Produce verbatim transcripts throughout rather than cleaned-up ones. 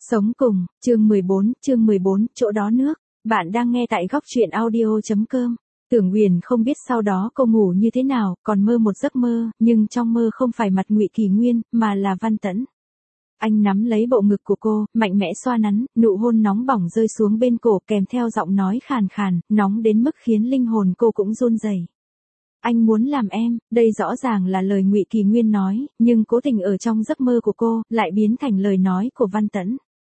Sống cùng, chương mười bốn, chương mười bốn, chỗ đó nước. Bạn đang nghe tại góc truyện audio.com. Tưởng Huyền không biết sau đó cô ngủ như thế nào, còn mơ một giấc mơ, nhưng trong mơ không phải mặt Ngụy Kỳ Nguyên, mà là Văn Tẫn. Anh nắm lấy bộ ngực của cô, mạnh mẽ xoa nắn, nụ hôn nóng bỏng rơi xuống bên cổ kèm theo giọng nói khàn khàn, nóng đến mức khiến linh hồn cô cũng run rẩy. Anh muốn làm em, đây rõ ràng là lời Ngụy Kỳ Nguyên nói, nhưng cố tình ở trong giấc mơ của cô, lại biến thành lời nói của Văn Tẫn.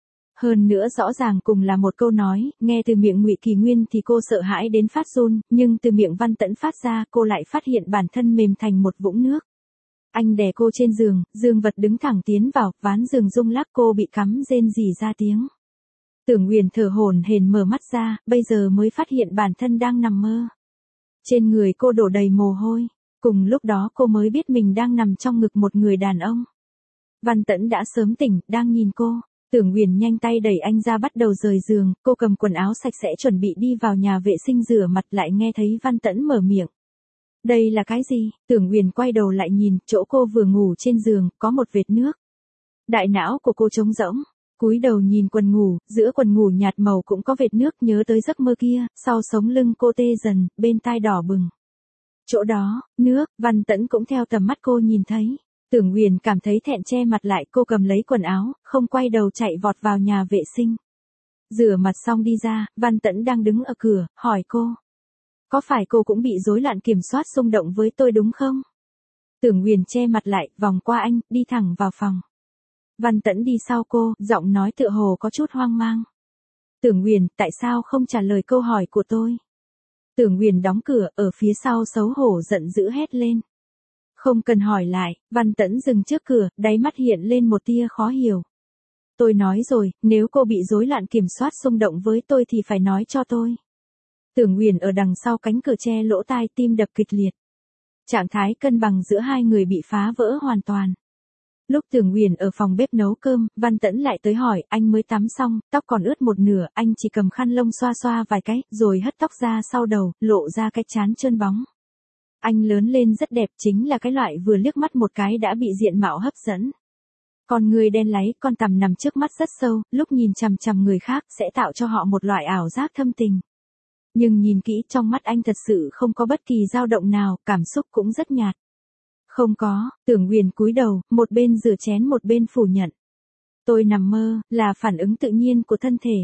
Hơn nữa rõ ràng cùng là một câu nói, nghe từ miệng Ngụy Kỳ Nguyên thì cô sợ hãi đến phát run, nhưng từ miệng Văn Tẫn phát ra cô lại phát hiện bản thân mềm thành một vũng nước. Anh đè cô trên giường, dương vật đứng thẳng tiến vào, ván giường rung lắc cô bị cắm rên rỉ ra tiếng. Tưởng Huyền thở hổn hển mở mắt ra, bây giờ mới phát hiện bản thân đang nằm mơ. Trên người cô đổ đầy mồ hôi, cùng lúc đó cô mới biết mình đang nằm trong ngực một người đàn ông. Văn Tẫn đã sớm tỉnh, đang nhìn cô. Tưởng Huyền nhanh tay đẩy anh ra bắt đầu rời giường, cô cầm quần áo sạch sẽ chuẩn bị đi vào nhà vệ sinh rửa mặt lại nghe thấy Văn Tẫn mở miệng. Đây là cái gì? Tưởng Huyền quay đầu lại nhìn, chỗ cô vừa ngủ trên giường, có một vệt nước. Đại não của cô trống rỗng, cúi đầu nhìn quần ngủ, giữa quần ngủ nhạt màu cũng có vệt nước, nhớ tới giấc mơ kia, sau sống lưng cô tê dần, bên tai đỏ bừng. Chỗ đó, nước, Văn Tẫn cũng theo tầm mắt cô nhìn thấy. Tưởng Huyền cảm thấy thẹn che mặt lại, cô cầm lấy quần áo, không quay đầu chạy vọt vào nhà vệ sinh. Rửa mặt xong đi ra, Văn Tẫn đang đứng ở cửa, hỏi cô. Có phải cô cũng bị rối loạn kiểm soát xung động với tôi đúng không? Tưởng Huyền che mặt lại, vòng qua anh, đi thẳng vào phòng. Văn Tẫn đi sau cô, giọng nói tựa hồ có chút hoang mang. Tưởng Huyền, tại sao không trả lời câu hỏi của tôi? Tưởng Huyền đóng cửa, ở phía sau xấu hổ giận dữ hét lên. Không cần hỏi lại, Văn Tẫn dừng trước cửa, đáy mắt hiện lên một tia khó hiểu. Tôi nói rồi, nếu cô bị rối loạn kiểm soát xung động với tôi thì phải nói cho tôi. Tưởng Huyền ở đằng sau cánh cửa che lỗ tai, tim đập kịch liệt. Trạng thái cân bằng giữa hai người bị phá vỡ hoàn toàn. Lúc Tưởng Huyền ở phòng bếp nấu cơm, Văn Tẫn lại tới hỏi, anh mới tắm xong, tóc còn ướt một nửa, anh chỉ cầm khăn lông xoa xoa vài cái, rồi hất tóc ra sau đầu, lộ ra cái trán trơn bóng. Anh lớn lên rất đẹp, chính là cái loại vừa liếc mắt một cái đã bị diện mạo hấp dẫn. Con người đen láy, con tằm nằm trước mắt rất sâu, lúc nhìn chằm chằm người khác sẽ tạo cho họ một loại ảo giác thâm tình. Nhưng nhìn kỹ trong mắt anh thật sự không có bất kỳ dao động nào, cảm xúc cũng rất nhạt. Không có, Tưởng Huyền cúi đầu, một bên rửa chén một bên phủ nhận. Tôi nằm mơ, là phản ứng tự nhiên của thân thể.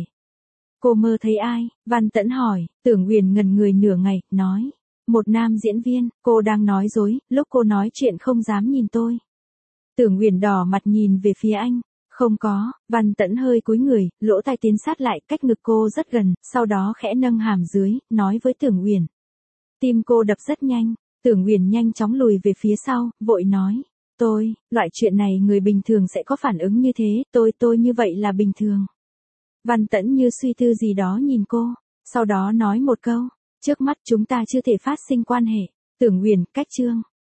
Cô mơ thấy ai? Văn Tẫn hỏi. Tưởng Huyền ngần người nửa ngày, nói. Một nam diễn viên, cô đang nói dối, lúc cô nói chuyện không dám nhìn tôi. Tưởng Huyền đỏ mặt nhìn về phía anh. Không có, Văn Tẫn hơi cúi người, lỗ tai tiến sát lại, cách ngực cô rất gần, sau đó khẽ nâng hàm dưới, nói với Tưởng Huyền. Tim cô đập rất nhanh, Tưởng Huyền nhanh chóng lùi về phía sau, vội nói. Tôi, loại chuyện này người bình thường sẽ có phản ứng như thế, tôi tôi như vậy là bình thường. Văn Tẫn như suy tư gì đó nhìn cô, sau đó nói một câu. Trước mắt chúng ta chưa thể phát sinh quan hệ. Tưởng Huyền, cách chương.